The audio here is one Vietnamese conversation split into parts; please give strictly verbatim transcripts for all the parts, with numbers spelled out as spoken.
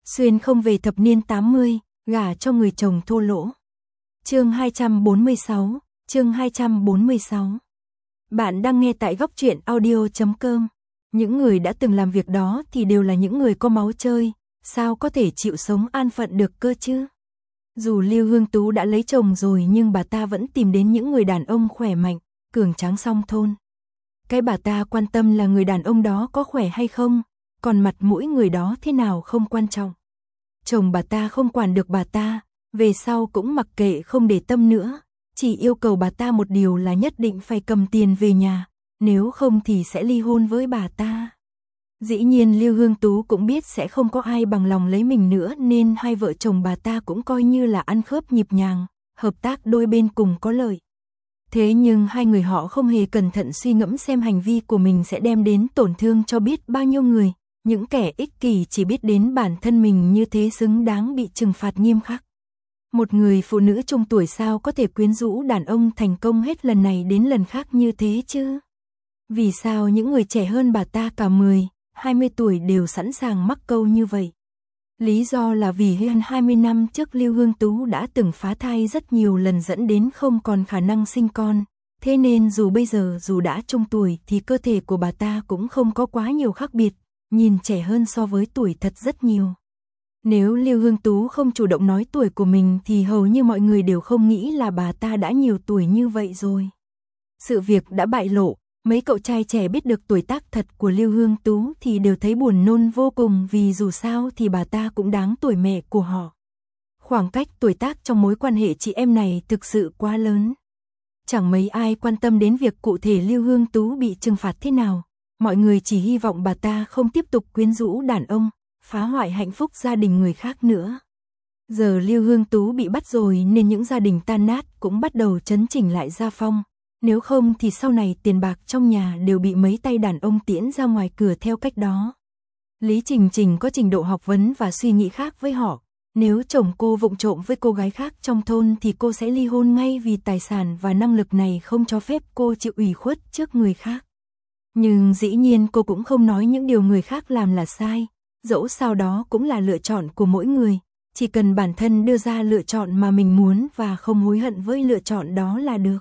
Xuyên không về thập niên tám mươi, gả cho người chồng thô lỗ. Chương hai trăm bốn mươi sáu, chương hai trăm bốn mươi sáu. Bạn đang nghe tại góc truyện audio chấm com. Những người đã từng làm việc đó thì đều là những người có máu chơi, sao có thể chịu sống an phận được cơ chứ? Dù Lưu Hương Tú đã lấy chồng rồi nhưng bà ta vẫn tìm đến những người đàn ông khỏe mạnh, cường tráng song thôn. Cái bà ta quan tâm là người đàn ông đó có khỏe hay không, còn mặt mũi người đó thế nào không quan trọng. Chồng bà ta không quản được bà ta, về sau cũng mặc kệ không để tâm nữa, chỉ yêu cầu bà ta một điều là nhất định phải cầm tiền về nhà, nếu không thì sẽ ly hôn với bà ta. Dĩ nhiên Lưu Hương Tú cũng biết sẽ không có ai bằng lòng lấy mình nữa nên hai vợ chồng bà ta cũng coi như là ăn khớp nhịp nhàng, hợp tác đôi bên cùng có lợi. Thế nhưng hai người họ không hề cẩn thận suy ngẫm xem hành vi của mình sẽ đem đến tổn thương cho biết bao nhiêu người, những kẻ ích kỷ chỉ biết đến bản thân mình như thế xứng đáng bị trừng phạt nghiêm khắc. Một người phụ nữ trung tuổi sao có thể quyến rũ đàn ông thành công hết lần này đến lần khác như thế chứ? Vì sao những người trẻ hơn bà ta cả mười, hai mươi tuổi đều sẵn sàng mắc câu như vậy? Lý do là vì hơn hai mươi năm trước Lưu Hương Tú đã từng phá thai rất nhiều lần dẫn đến không còn khả năng sinh con, thế nên dù bây giờ dù đã trung tuổi thì cơ thể của bà ta cũng không có quá nhiều khác biệt, nhìn trẻ hơn so với tuổi thật rất nhiều. Nếu Lưu Hương Tú không chủ động nói tuổi của mình thì hầu như mọi người đều không nghĩ là bà ta đã nhiều tuổi như vậy rồi. Sự việc đã bại lộ, mấy cậu trai trẻ biết được tuổi tác thật của Lưu Hương Tú thì đều thấy buồn nôn vô cùng vì dù sao thì bà ta cũng đáng tuổi mẹ của họ. Khoảng cách tuổi tác trong mối quan hệ chị em này thực sự quá lớn. Chẳng mấy ai quan tâm đến việc cụ thể Lưu Hương Tú bị trừng phạt thế nào, mọi người chỉ hy vọng bà ta không tiếp tục quyến rũ đàn ông, phá hoại hạnh phúc gia đình người khác nữa. Giờ Lưu Hương Tú bị bắt rồi nên những gia đình tan nát cũng bắt đầu chấn chỉnh lại gia phong. Nếu không thì sau này tiền bạc trong nhà đều bị mấy tay đàn ông tiễn ra ngoài cửa theo cách đó. Lý Trình Trình có trình độ học vấn và suy nghĩ khác với họ. Nếu chồng cô vụng trộm với cô gái khác trong thôn thì cô sẽ ly hôn ngay vì tài sản và năng lực này không cho phép cô chịu ủy khuất trước người khác. Nhưng dĩ nhiên cô cũng không nói những điều người khác làm là sai, dẫu sao đó cũng là lựa chọn của mỗi người. Chỉ cần bản thân đưa ra lựa chọn mà mình muốn và không hối hận với lựa chọn đó là được.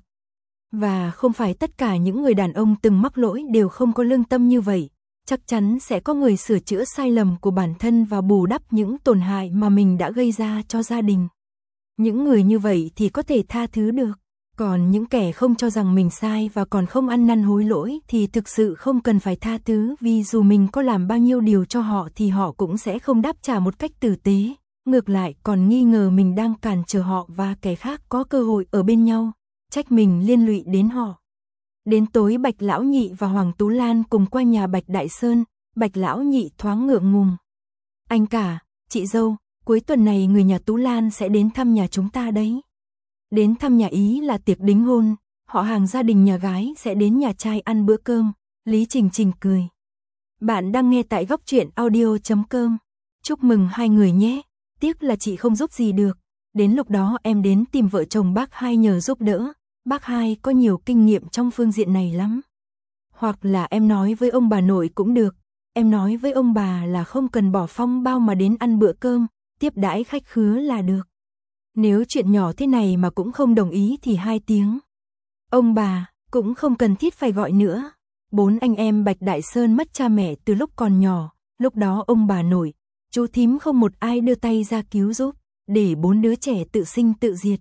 Và không phải tất cả những người đàn ông từng mắc lỗi đều không có lương tâm như vậy, chắc chắn sẽ có người sửa chữa sai lầm của bản thân và bù đắp những tổn hại mà mình đã gây ra cho gia đình. Những người như vậy thì có thể tha thứ được, còn những kẻ không cho rằng mình sai và còn không ăn năn hối lỗi thì thực sự không cần phải tha thứ vì dù mình có làm bao nhiêu điều cho họ thì họ cũng sẽ không đáp trả một cách tử tế, ngược lại còn nghi ngờ mình đang cản trở họ và kẻ khác có cơ hội ở bên nhau. Trách mình liên lụy đến họ. Đến tối Bạch Lão Nhị và Hoàng Tú Lan cùng qua nhà Bạch Đại Sơn, Bạch Lão Nhị thoáng ngượng ngùng. Anh cả, chị dâu, cuối tuần này người nhà Tú Lan sẽ đến thăm nhà chúng ta đấy. Đến thăm nhà ý là tiệc đính hôn, họ hàng gia đình nhà gái sẽ đến nhà trai ăn bữa cơm, Lý Trình Trình cười. Bạn đang nghe tại góc truyện audio chấm com. Chúc mừng hai người nhé, tiếc là chị không giúp gì được. Đến lúc đó em đến tìm vợ chồng bác hai nhờ giúp đỡ, bác hai có nhiều kinh nghiệm trong phương diện này lắm. Hoặc là em nói với ông bà nội cũng được, em nói với ông bà là không cần bỏ phong bao mà đến ăn bữa cơm, tiếp đãi khách khứa là được. Nếu chuyện nhỏ thế này mà cũng không đồng ý thì hai tiếng. Ông bà cũng không cần thiết phải gọi nữa. Bốn anh em Bạch Đại Sơn mất cha mẹ từ lúc còn nhỏ, lúc đó ông bà nội, chú thím không một ai đưa tay ra cứu giúp, để bốn đứa trẻ tự sinh tự diệt.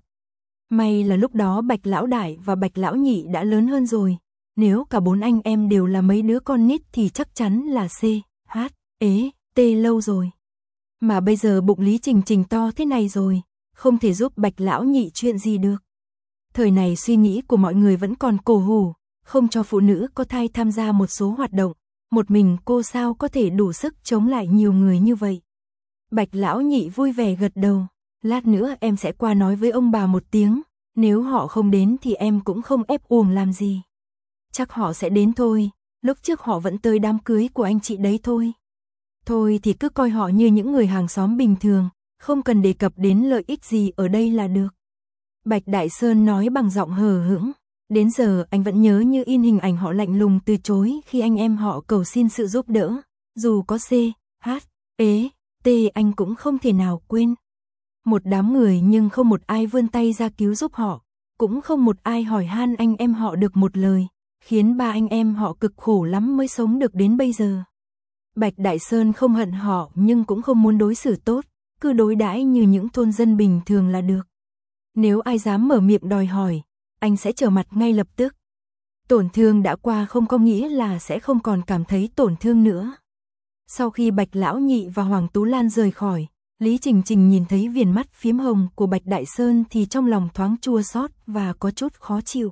May là lúc đó Bạch Lão Đại và Bạch Lão Nhị đã lớn hơn rồi, nếu cả bốn anh em đều là mấy đứa con nít thì chắc chắn là C, H, ế, T lâu rồi. Mà bây giờ bụng Lý Trình Trình to thế này rồi, không thể giúp Bạch Lão Nhị chuyện gì được. Thời này suy nghĩ của mọi người vẫn còn cổ hủ, không cho phụ nữ có thai tham gia một số hoạt động, một mình cô sao có thể đủ sức chống lại nhiều người như vậy. Bạch Lão Nhị vui vẻ gật đầu. Lát nữa em sẽ qua nói với ông bà một tiếng, nếu họ không đến thì em cũng không ép uổng làm gì. Chắc họ sẽ đến thôi, lúc trước họ vẫn tới đám cưới của anh chị đấy thôi. Thôi thì cứ coi họ như những người hàng xóm bình thường, không cần đề cập đến lợi ích gì ở đây là được. Bạch Đại Sơn nói bằng giọng hờ hững, đến giờ anh vẫn nhớ như in hình ảnh họ lạnh lùng từ chối khi anh em họ cầu xin sự giúp đỡ, dù có C, H, ế, Tê anh cũng không thể nào quên. Một đám người nhưng không một ai vươn tay ra cứu giúp họ, cũng không một ai hỏi han anh em họ được một lời, khiến ba anh em họ cực khổ lắm mới sống được đến bây giờ. Bạch Đại Sơn không hận họ nhưng cũng không muốn đối xử tốt, cứ đối đãi như những thôn dân bình thường là được. Nếu ai dám mở miệng đòi hỏi, anh sẽ trở mặt ngay lập tức. Tổn thương đã qua không có nghĩa là sẽ không còn cảm thấy tổn thương nữa. Sau khi Bạch Lão Nhị và Hoàng Tú Lan rời khỏi, Lý Trình Trình nhìn thấy viền mắt phiếm hồng của Bạch Đại Sơn thì trong lòng thoáng chua xót và có chút khó chịu.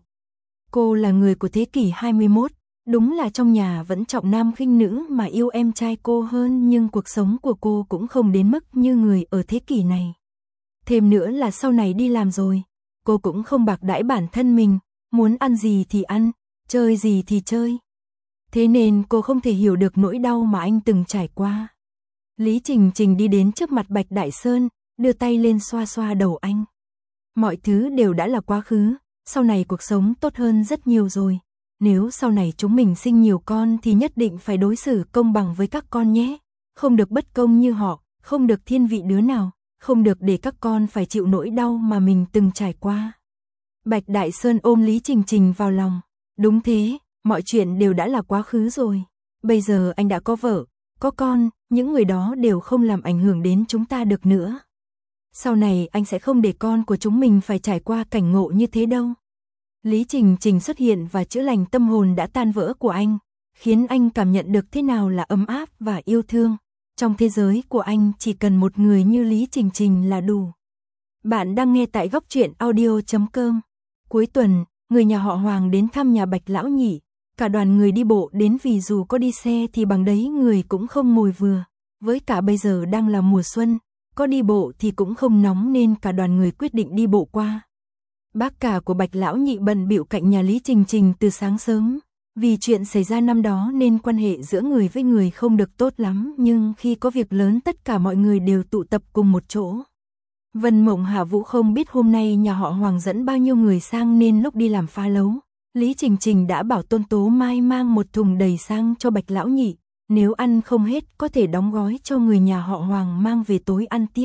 Cô là người của thế kỷ hai mươi mốt, đúng là trong nhà vẫn trọng nam khinh nữ mà yêu em trai cô hơn, nhưng cuộc sống của cô cũng không đến mức như người ở thế kỷ này. Thêm nữa là sau này đi làm rồi, cô cũng không bạc đãi bản thân mình, muốn ăn gì thì ăn, chơi gì thì chơi. Thế nên cô không thể hiểu được nỗi đau mà anh từng trải qua. Lý Trình Trình đi đến trước mặt Bạch Đại Sơn, đưa tay lên xoa xoa đầu anh. Mọi thứ đều đã là quá khứ, sau này cuộc sống tốt hơn rất nhiều rồi. Nếu sau này chúng mình sinh nhiều con thì nhất định phải đối xử công bằng với các con nhé. Không được bất công như họ, không được thiên vị đứa nào, không được để các con phải chịu nỗi đau mà mình từng trải qua. Bạch Đại Sơn ôm Lý Trình Trình vào lòng. Đúng thế, mọi chuyện đều đã là quá khứ rồi. Bây giờ anh đã có vợ, có con, những người đó đều không làm ảnh hưởng đến chúng ta được nữa. Sau này anh sẽ không để con của chúng mình phải trải qua cảnh ngộ như thế đâu. Lý Trình Trình xuất hiện và chữa lành tâm hồn đã tan vỡ của anh, khiến anh cảm nhận được thế nào là ấm áp và yêu thương. Trong thế giới của anh chỉ cần một người như Lý Trình Trình là đủ. Bạn đang nghe tại góc truyện audio chấm com. Cuối tuần, người nhà họ Hoàng đến thăm nhà Bạch Lão Nhị. Cả đoàn người đi bộ đến vì dù có đi xe thì bằng đấy người cũng không ngồi vừa. Với cả bây giờ đang là mùa xuân, có đi bộ thì cũng không nóng nên cả đoàn người quyết định đi bộ qua. Bác cả của Bạch Lão Nhị bận bịu cạnh nhà Lý Trình Trình từ sáng sớm. Vì chuyện xảy ra năm đó nên quan hệ giữa người với người không được tốt lắm, nhưng khi có việc lớn tất cả mọi người đều tụ tập cùng một chỗ. Vân Mộng Hạ Vũ không biết hôm nay nhà họ Hoàng dẫn bao nhiêu người sang nên lúc đi làm phá lấu, Lý Trình Trình đã bảo Tôn Tố Mai mang một thùng đầy sang cho Bạch Lão Nhị, nếu ăn không hết có thể đóng gói cho người nhà họ Hoàng mang về tối ăn tiếp.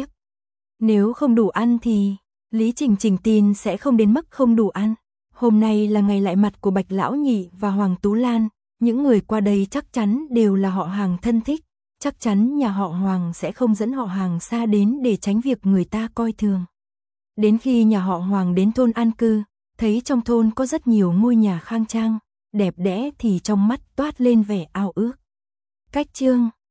Nếu không đủ ăn thì Lý Trình Trình tin sẽ không đến mức không đủ ăn. Hôm nay là ngày lại mặt của Bạch Lão Nhị và Hoàng Tú Lan, những người qua đây chắc chắn đều là họ hàng thân thích, chắc chắn nhà họ Hoàng sẽ không dẫn họ hàng xa đến để tránh việc người ta coi thường. Đến khi nhà họ Hoàng đến thôn an cư, thấy trong thôn có rất nhiều ngôi nhà khang trang, đẹp đẽ thì trong mắt toát lên vẻ ao ước. Cách chương